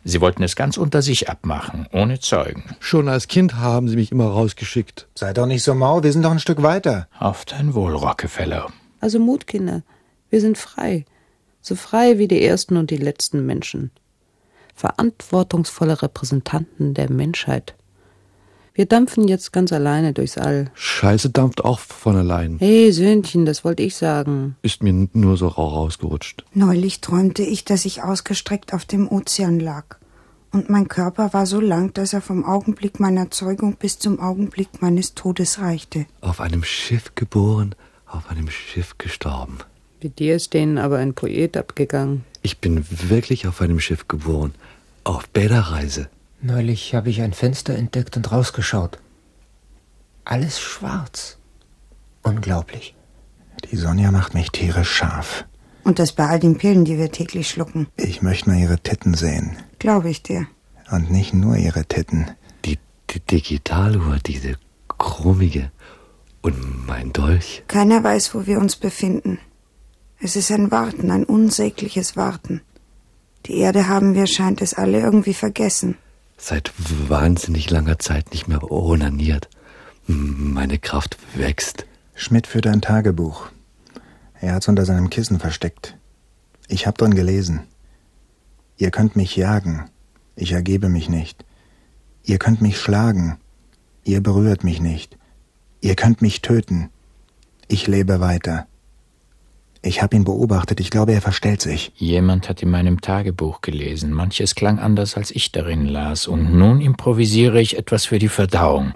Sie wollten es ganz unter sich abmachen, ohne Zeugen. Schon als Kind haben Sie mich immer rausgeschickt. Sei doch nicht so mau, wir sind doch ein Stück weiter. Auf dein Wohl, Rockefeller. Also Mut, Kinder. Wir sind frei. So frei wie die ersten und die letzten Menschen. Verantwortungsvolle Repräsentanten der Menschheit. Wir dampfen jetzt ganz alleine durchs All. Scheiße dampft auch von allein. Hey, Söhnchen, das wollte ich sagen. Ist mir nur so rausgerutscht. Neulich träumte ich, dass ich ausgestreckt auf dem Ozean lag. Und mein Körper war so lang, dass er vom Augenblick meiner Zeugung bis zum Augenblick meines Todes reichte. Auf einem Schiff geboren, auf einem Schiff gestorben. Mit dir ist denen aber ein Poet abgegangen. Ich bin wirklich auf einem Schiff geboren. Auf Bäderreise. Neulich habe ich ein Fenster entdeckt und rausgeschaut. Alles schwarz. Unglaublich. Die Sonja macht mich tierisch scharf. Und das bei all den Pillen, die wir täglich schlucken. Ich möchte mal ihre Titten sehen. Glaube ich dir. Und nicht nur ihre Titten. Die Digitaluhr, diese chromige. Und mein Dolch. Keiner weiß, wo wir uns befinden. Es ist ein Warten, ein unsägliches Warten. Die Erde haben wir, scheint es, alle irgendwie vergessen. Seit wahnsinnig langer Zeit nicht mehr onaniert. Meine Kraft wächst. Schmidt führt ein Tagebuch. Er hat's unter seinem Kissen versteckt. Ich hab drin gelesen. Ihr könnt mich jagen. Ich ergebe mich nicht. Ihr könnt mich schlagen. Ihr berührt mich nicht. Ihr könnt mich töten. Ich lebe weiter. Ich habe ihn beobachtet. Ich glaube, er verstellt sich. Jemand hat in meinem Tagebuch gelesen. Manches klang anders, als ich darin las. Und nun improvisiere ich etwas für die Verdauung.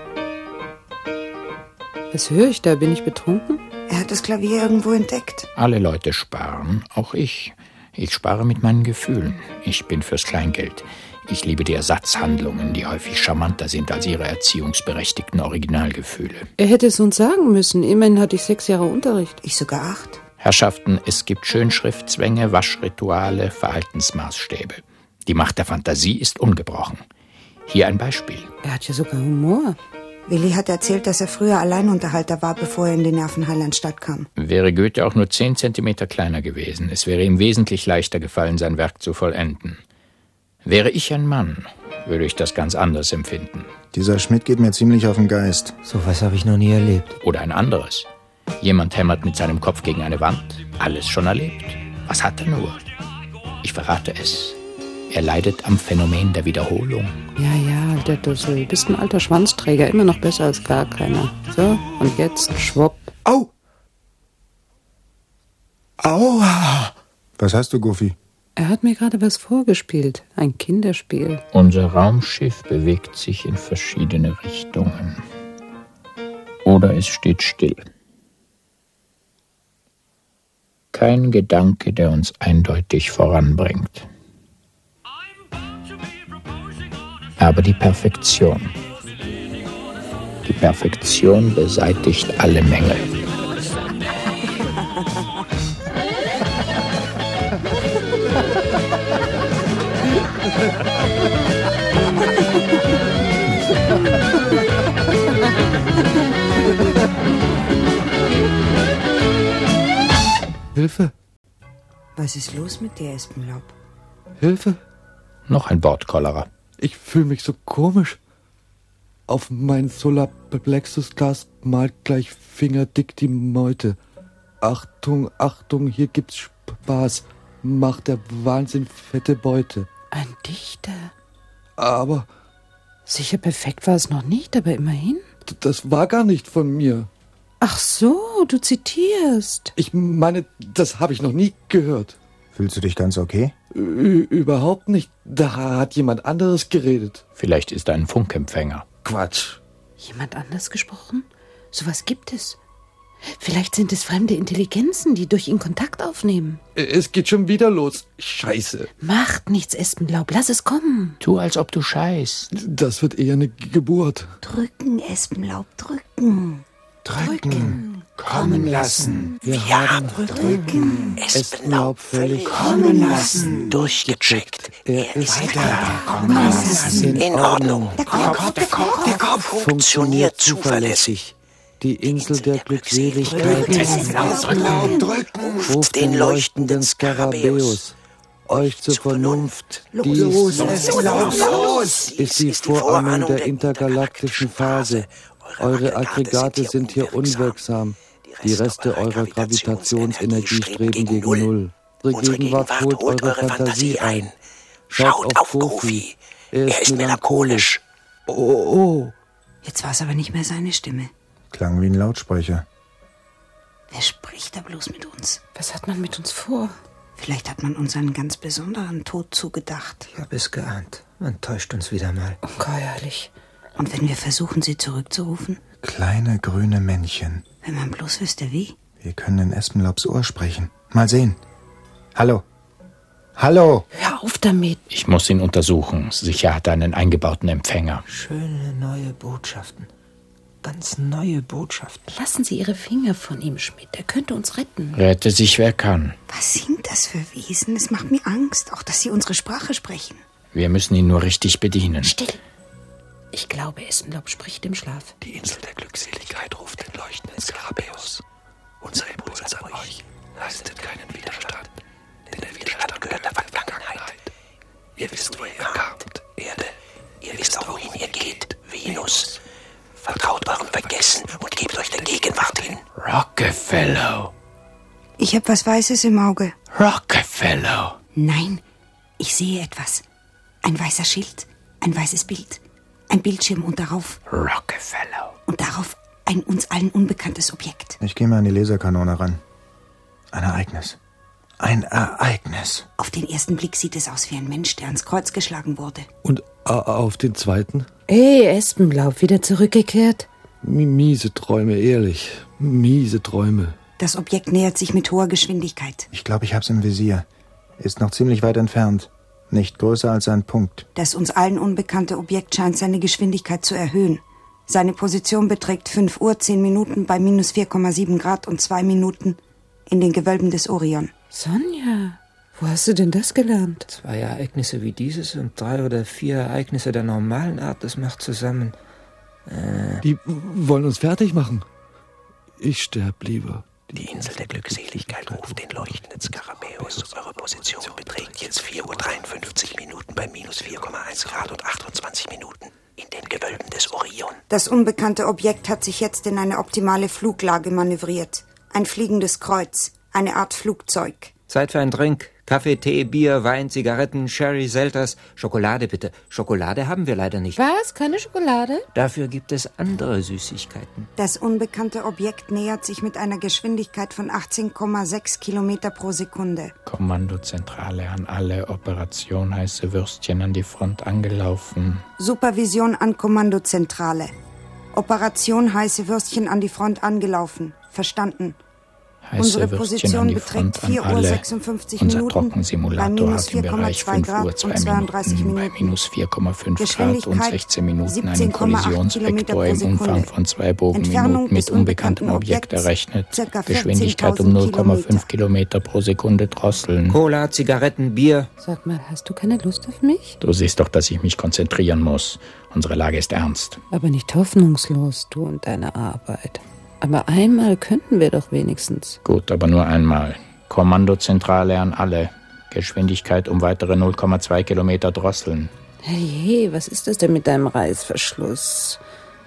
Was höre ich da? Bin ich betrunken? Er hat das Klavier irgendwo entdeckt. Alle Leute sparen, auch ich. Ich spare mit meinen Gefühlen. Ich bin fürs Kleingeld. Ich liebe die Ersatzhandlungen, die häufig charmanter sind als ihre erziehungsberechtigten Originalgefühle. Er hätte es uns sagen müssen. Immerhin hatte ich 6 Jahre Unterricht. Ich sogar 8. Herrschaften, es gibt Schönschriftzwänge, Waschrituale, Verhaltensmaßstäbe. Die Macht der Fantasie ist ungebrochen. Hier ein Beispiel. Er hat ja sogar Humor. Willi hat erzählt, dass er früher Alleinunterhalter war, bevor er in die Nervenheilanstalt kam. Wäre Goethe auch nur 10 Zentimeter kleiner gewesen, es wäre ihm wesentlich leichter gefallen, sein Werk zu vollenden. Wäre ich ein Mann, würde ich das ganz anders empfinden. Dieser Schmidt geht mir ziemlich auf den Geist. So was habe ich noch nie erlebt. Oder ein anderes. Jemand hämmert mit seinem Kopf gegen eine Wand. Alles schon erlebt. Was hat er nur? Ich verrate es. Er leidet am Phänomen der Wiederholung. Ja, alter Dussel. Bist ein alter Schwanzträger. Immer noch besser als gar keiner. So, und jetzt schwupp. Au! Aua! Was hast du, Goofy? Er hat mir gerade was vorgespielt. Ein Kinderspiel. Unser Raumschiff bewegt sich in verschiedene Richtungen. Oder es steht still. Kein Gedanke, der uns eindeutig voranbringt. Aber die Perfektion. Die Perfektion beseitigt alle Mängel. Hilfe! Was ist los mit dir, Espenlaub? Hilfe! Noch ein Bordcholera. Ich fühle mich so komisch. Auf mein Solarplexusglas malt gleich fingerdick die Meute. Achtung, Achtung, hier gibt's Spaß. Macht der Wahnsinn fette Beute. Ein Dichter. Aber... Sicher perfekt war es noch nicht, aber immerhin. Das war gar nicht von mir. Ach so, du zitierst. Ich meine, das habe ich noch nie gehört. Fühlst du dich ganz okay? Überhaupt nicht. Da hat jemand anderes geredet. Vielleicht ist er ein Funkempfänger. Quatsch. Jemand anders gesprochen? Sowas gibt es. Vielleicht sind es fremde Intelligenzen, die durch ihn Kontakt aufnehmen. Es geht schon wieder los. Scheiße. Macht nichts, Espenlaub. Lass es kommen. Tu, als ob du scheißt. Das wird eher eine Geburt. Drücken, Espenlaub, drücken. Drücken. Kommen lassen. Wir haben drücken. Espenlaub völlig kommen lassen. Durchgecheckt. Er ist Kommen lassen. In Ordnung. Der Kopf funktioniert zuverlässig. Die Insel der Glückseligkeit Drücken. Den leuchtenden Skarabäus. euch zur Vernunft. Dies ist die Vorahnung der intergalaktischen Phase. Eure Aggregate sind hier unwirksam. Die Reste eurer Gravitationsenergie streben gegen Null. Unsere Gegenwart holt eure Fantasie ein. Schaut auf Kofi. Er ist melancholisch. Oh. Jetzt war es aber nicht mehr seine Stimme. Klang wie ein Lautsprecher. Wer spricht da bloß mit uns? Was hat man mit uns vor? Vielleicht hat man uns einen ganz besonderen Tod zugedacht. Ich habe es geahnt. Man täuscht uns wieder mal. Ungeheuerlich. Und wenn wir versuchen, sie zurückzurufen? Kleine grüne Männchen. Wenn man bloß wüsste, wie? Wir können in Espenlaups Ohr sprechen. Mal sehen. Hallo. Hallo. Hör auf damit. Ich muss ihn untersuchen. Sicher hat er einen eingebauten Empfänger. Schöne neue Botschaften. Ganz neue Botschaften. Lassen Sie Ihre Finger von ihm, Schmidt. Er könnte uns retten. Rette sich, wer kann. Was sind das für Wesen? Es macht mir Angst, auch dass sie unsere Sprache sprechen. Wir müssen ihn nur richtig bedienen. Still. Ich glaube, Espenlaub spricht im Schlaf. Die Insel der Glückseligkeit ruft den leuchtenden Skarabäus. Unser Impuls an euch leistet keinen Widerstand, denn der Widerstand gehört der Vergangenheit. Ihr wisst, wo ihr kamt, Erde. Ihr wisst auch, wohin ihr geht, Venus. Vertraut eurem Vergessen und gebt euch der Gegenwart hin. Rockefeller. Ich habe was Weißes im Auge. Rockefeller. Nein, ich sehe etwas. Ein weißer Schild, ein weißes Bild, ein Bildschirm und darauf... Rockefeller. Und darauf ein uns allen unbekanntes Objekt. Ich gehe mal an die Laserkanone ran. Ein Ereignis. Ein Ereignis. Auf den ersten Blick sieht es aus wie ein Mensch, der ans Kreuz geschlagen wurde. Und auf den zweiten? Espenlaub, wieder zurückgekehrt? Miese Träume, ehrlich. Miese Träume. Das Objekt nähert sich mit hoher Geschwindigkeit. Ich glaube, ich hab's im Visier. Ist noch ziemlich weit entfernt. Nicht größer als ein Punkt. Das uns allen unbekannte Objekt scheint seine Geschwindigkeit zu erhöhen. Seine Position beträgt 5 Uhr, 10 Minuten bei minus 4,7 Grad und 2 Minuten in den Gewölben des Orion. Sonja, wo hast du denn das gelernt? 2 Ereignisse wie dieses und 3 oder 4 Ereignisse der normalen Art, das macht zusammen... Die wollen uns fertig machen. Ich sterb lieber. Die Insel der Glückseligkeit ruft den leuchtenden Skarabäus. Eure Position beträgt jetzt 4:53 Uhr bei minus 4,1 Grad und 28 Minuten in den Gewölben des Orion. Das unbekannte Objekt hat sich jetzt in eine optimale Fluglage manövriert. Ein fliegendes Kreuz, eine Art Flugzeug. Zeit für einen Drink. Kaffee, Tee, Bier, Wein, Zigaretten, Sherry, Selters. Schokolade bitte. Schokolade haben wir leider nicht. Was? Keine Schokolade? Dafür gibt es andere Süßigkeiten. Das unbekannte Objekt nähert sich mit einer Geschwindigkeit von 18,6 Kilometer pro Sekunde. Kommandozentrale an alle. Operation heiße Würstchen an die Front angelaufen. Supervision an Kommandozentrale. Operation heiße Würstchen an die Front angelaufen. Verstanden. Unsere Position beträgt 4 Uhr 56 Unser Minuten Trockensimulator hat im Bereich 5 Uhr 2 Minuten bei minus 4,5 Grad und 16 Minuten einen Kollisionsvektor im Umfang von 2 Bogenminuten mit unbekanntem Objekt errechnet. Geschwindigkeit um 0,5 Kilometer pro Sekunde drosseln. Cola, Zigaretten, Bier. Sag mal, hast du keine Lust auf mich? Du siehst doch, dass ich mich konzentrieren muss. Unsere Lage ist ernst. Aber nicht hoffnungslos, du und deine Arbeit. Aber einmal könnten wir doch wenigstens. Gut, aber nur einmal. Kommandozentrale an alle. Geschwindigkeit um weitere 0,2 Kilometer drosseln. Hey, was ist das denn mit deinem Reißverschluss?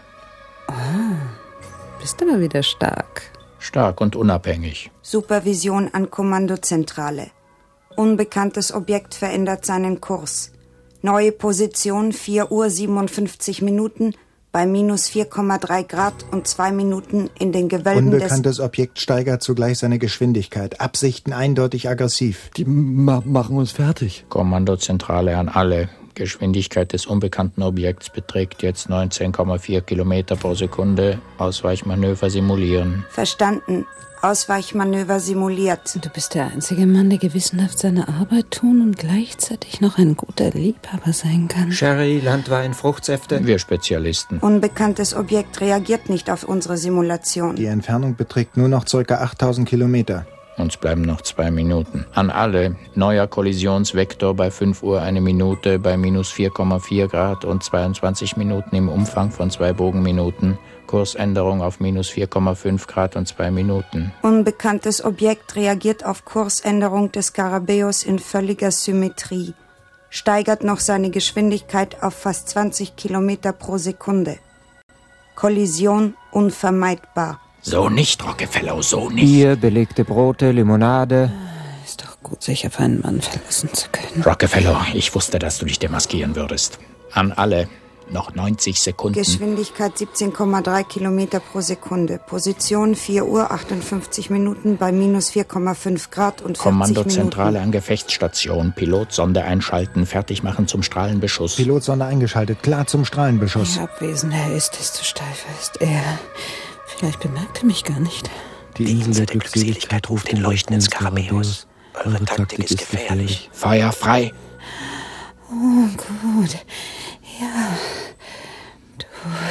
Bist aber wieder stark. Stark und unabhängig. Supervision an Kommandozentrale. Unbekanntes Objekt verändert seinen Kurs. Neue Position 4 Uhr 57 Minuten bei minus 4,3 Grad und 2 Minuten in den Gewölben Unbekanntes Objekt steigert zugleich seine Geschwindigkeit. Absichten eindeutig aggressiv. Die machen uns fertig. Kommandozentrale an alle. Geschwindigkeit des unbekannten Objekts beträgt jetzt 19,4 Kilometer pro Sekunde. Ausweichmanöver simulieren. Verstanden. Ausweichmanöver simuliert. Du bist der einzige Mann, der gewissenhaft seine Arbeit tun und gleichzeitig noch ein guter Liebhaber sein kann. Sherry, Landwein, Fruchtsäfte. Wir Spezialisten. Unbekanntes Objekt reagiert nicht auf unsere Simulation. Die Entfernung beträgt nur noch ca. 8000 Kilometer. Uns bleiben noch 2 Minuten. An alle. Neuer Kollisionsvektor bei 5 Uhr 1 Minute bei minus 4,4 Grad und 22 Minuten im Umfang von 2 Bogenminuten. Kursänderung auf minus 4,5 Grad und 2 Minuten. Unbekanntes Objekt reagiert auf Kursänderung des Skarabäus in völliger Symmetrie. Steigert noch seine Geschwindigkeit auf fast 20 Kilometer pro Sekunde. Kollision unvermeidbar. So nicht, Rockefeller, so nicht. Bier, belegte Brote, Limonade. Ist doch gut, sich auf einen Mann verlassen zu können. Rockefeller, ich wusste, dass du dich demaskieren würdest. An alle. Noch 90 Sekunden. Geschwindigkeit 17,3 Kilometer pro Sekunde. Position 4 Uhr 58 Minuten bei minus 4,5 Grad und 40 Kommandozentrale Minuten. an Gefechtsstation. Pilotsonde einschalten, fertig machen zum Strahlenbeschuss. Pilotsonde eingeschaltet, klar zum Strahlenbeschuss. Je abwesender er ist, desto steifer ist er. Vielleicht bemerkt er mich gar nicht. Die Insel der Glückseligkeit ruft den leuchtenden Skarabäus. Eure Taktik ist gefährlich. Feuer frei. Oh, gut. Ja. Du.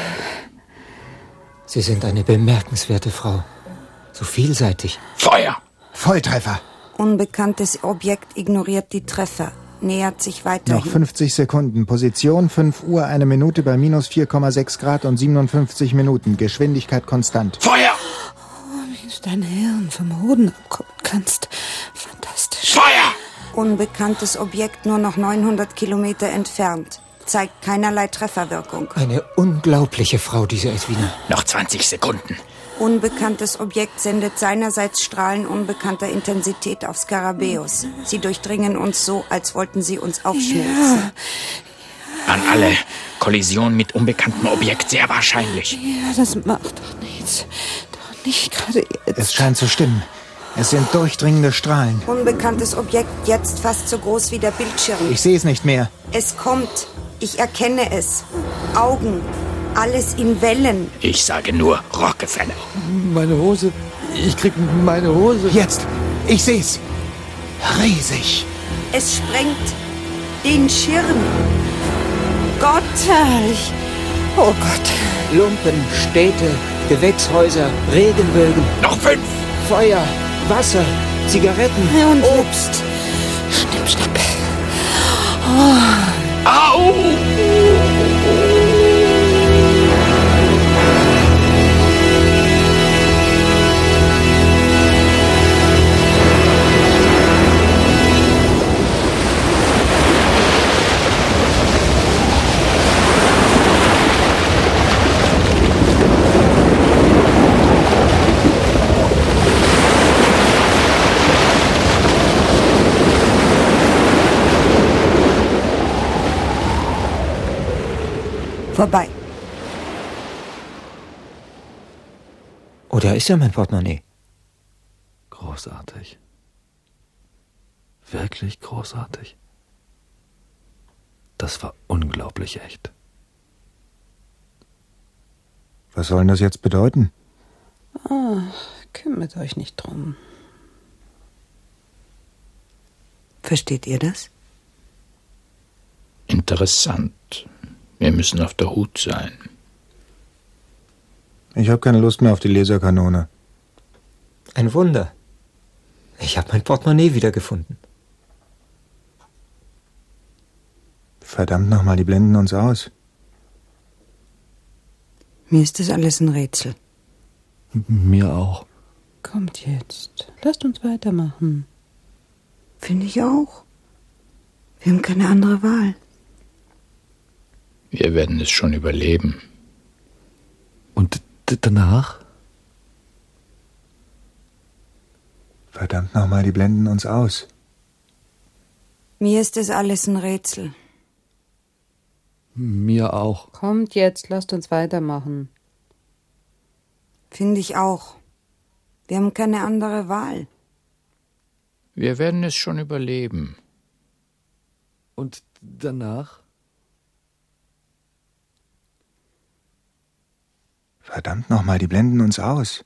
Sie sind eine bemerkenswerte Frau. So vielseitig. Feuer! Volltreffer! Unbekanntes Objekt ignoriert die Treffer. Nähert sich weiterhin. Noch 50 Sekunden. Position 5 Uhr, 1 Minute bei minus 4,6 Grad und 57 Minuten. Geschwindigkeit konstant. Feuer! Oh, wie du dein Hirn vom Hoden abgucken kannst. Fantastisch. Feuer! Unbekanntes Objekt nur noch 900 Kilometer entfernt. Zeigt keinerlei Trefferwirkung. Eine unglaubliche Frau, diese Edwina. Noch 20 Sekunden. Unbekanntes Objekt sendet seinerseits Strahlen unbekannter Intensität auf Skarabäus. Sie durchdringen uns so, als wollten sie uns aufschmelzen. Ja. An alle. Kollision mit unbekanntem Objekt, sehr wahrscheinlich. Ja, das macht doch nichts. Doch nicht gerade jetzt. Es scheint zu stimmen. Es sind durchdringende Strahlen. Unbekanntes Objekt jetzt fast so groß wie der Bildschirm. Ich sehe es nicht mehr. Es kommt. Ich erkenne es. Augen. Alles in Wellen. Ich sage nur Rockefeller. Meine Hose. Ich krieg meine Hose. Jetzt. Ich seh's. Riesig. Es sprengt den Schirm. Gott. Herrlich. Oh Gott. Lumpen, Städte, Gewächshäuser, Regenbögen. Noch 5. Feuer, Wasser, Zigaretten, und Obst. Schnipp, schnapp. Oh. Au! Vorbei. Oh, da ist ja mein Portemonnaie. Großartig. Wirklich großartig. Das war unglaublich echt. Was soll denn das jetzt bedeuten? Kümmert euch nicht drum. Versteht ihr das? Interessant. Wir müssen auf der Hut sein. Ich habe keine Lust mehr auf die Laserkanone. Ein Wunder. Ich habe mein Portemonnaie wiedergefunden. Verdammt nochmal, die blenden uns aus. Mir ist das alles ein Rätsel. Mir auch. Kommt jetzt. Lasst uns weitermachen. Finde ich auch. Wir haben keine andere Wahl. Wir werden es schon überleben. Und danach? Verdammt nochmal, die blenden uns aus. Mir ist das alles ein Rätsel. Mir auch. Kommt jetzt, lasst uns weitermachen. Finde ich auch. Wir haben keine andere Wahl. Wir werden es schon überleben. Und danach? Verdammt nochmal, die blenden uns aus.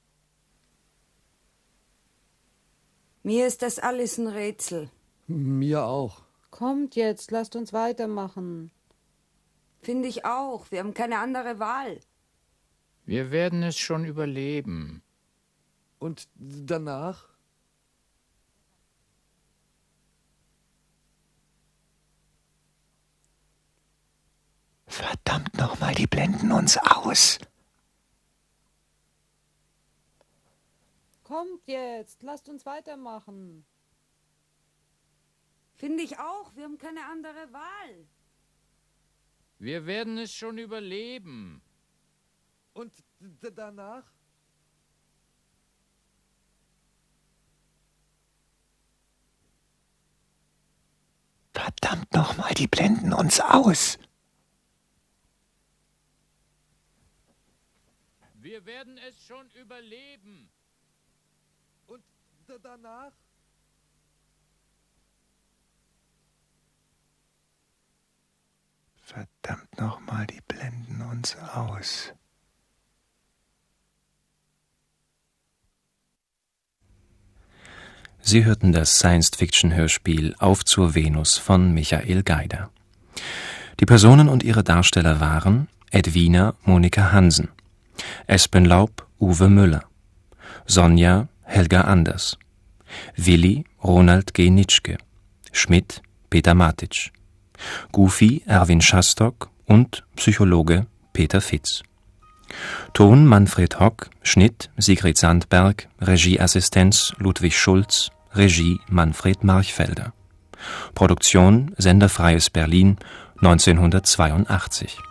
Mir ist das alles ein Rätsel. Mir auch. Kommt jetzt, lasst uns weitermachen. Finde ich auch. Wir haben keine andere Wahl. Wir werden es schon überleben. Und danach? Verdammt nochmal, die blenden uns aus. Kommt jetzt, lasst uns weitermachen. Finde ich auch, wir haben keine andere Wahl. Wir werden es schon überleben. Und danach? Verdammt nochmal, die blenden uns aus. Wir werden es schon überleben. Und danach? Verdammt nochmal, die blenden uns aus. Sie hörten das Science-Fiction-Hörspiel Auf zur Venus von Michael Geider. Die Personen und ihre Darsteller waren Edwina Monika Hansen, Espenlaub Uwe Müller, Sonja Helga Anders, Willi Ronald G. Nitschke, Schmidt Peter Matic, Goofy Erwin Schastock und Psychologe Peter Fitz. Ton Manfred Hock, Schnitt Sigrid Sandberg, Regieassistenz Ludwig Schulz, Regie Manfred Marchfelder. Produktion Senderfreies Berlin 1982.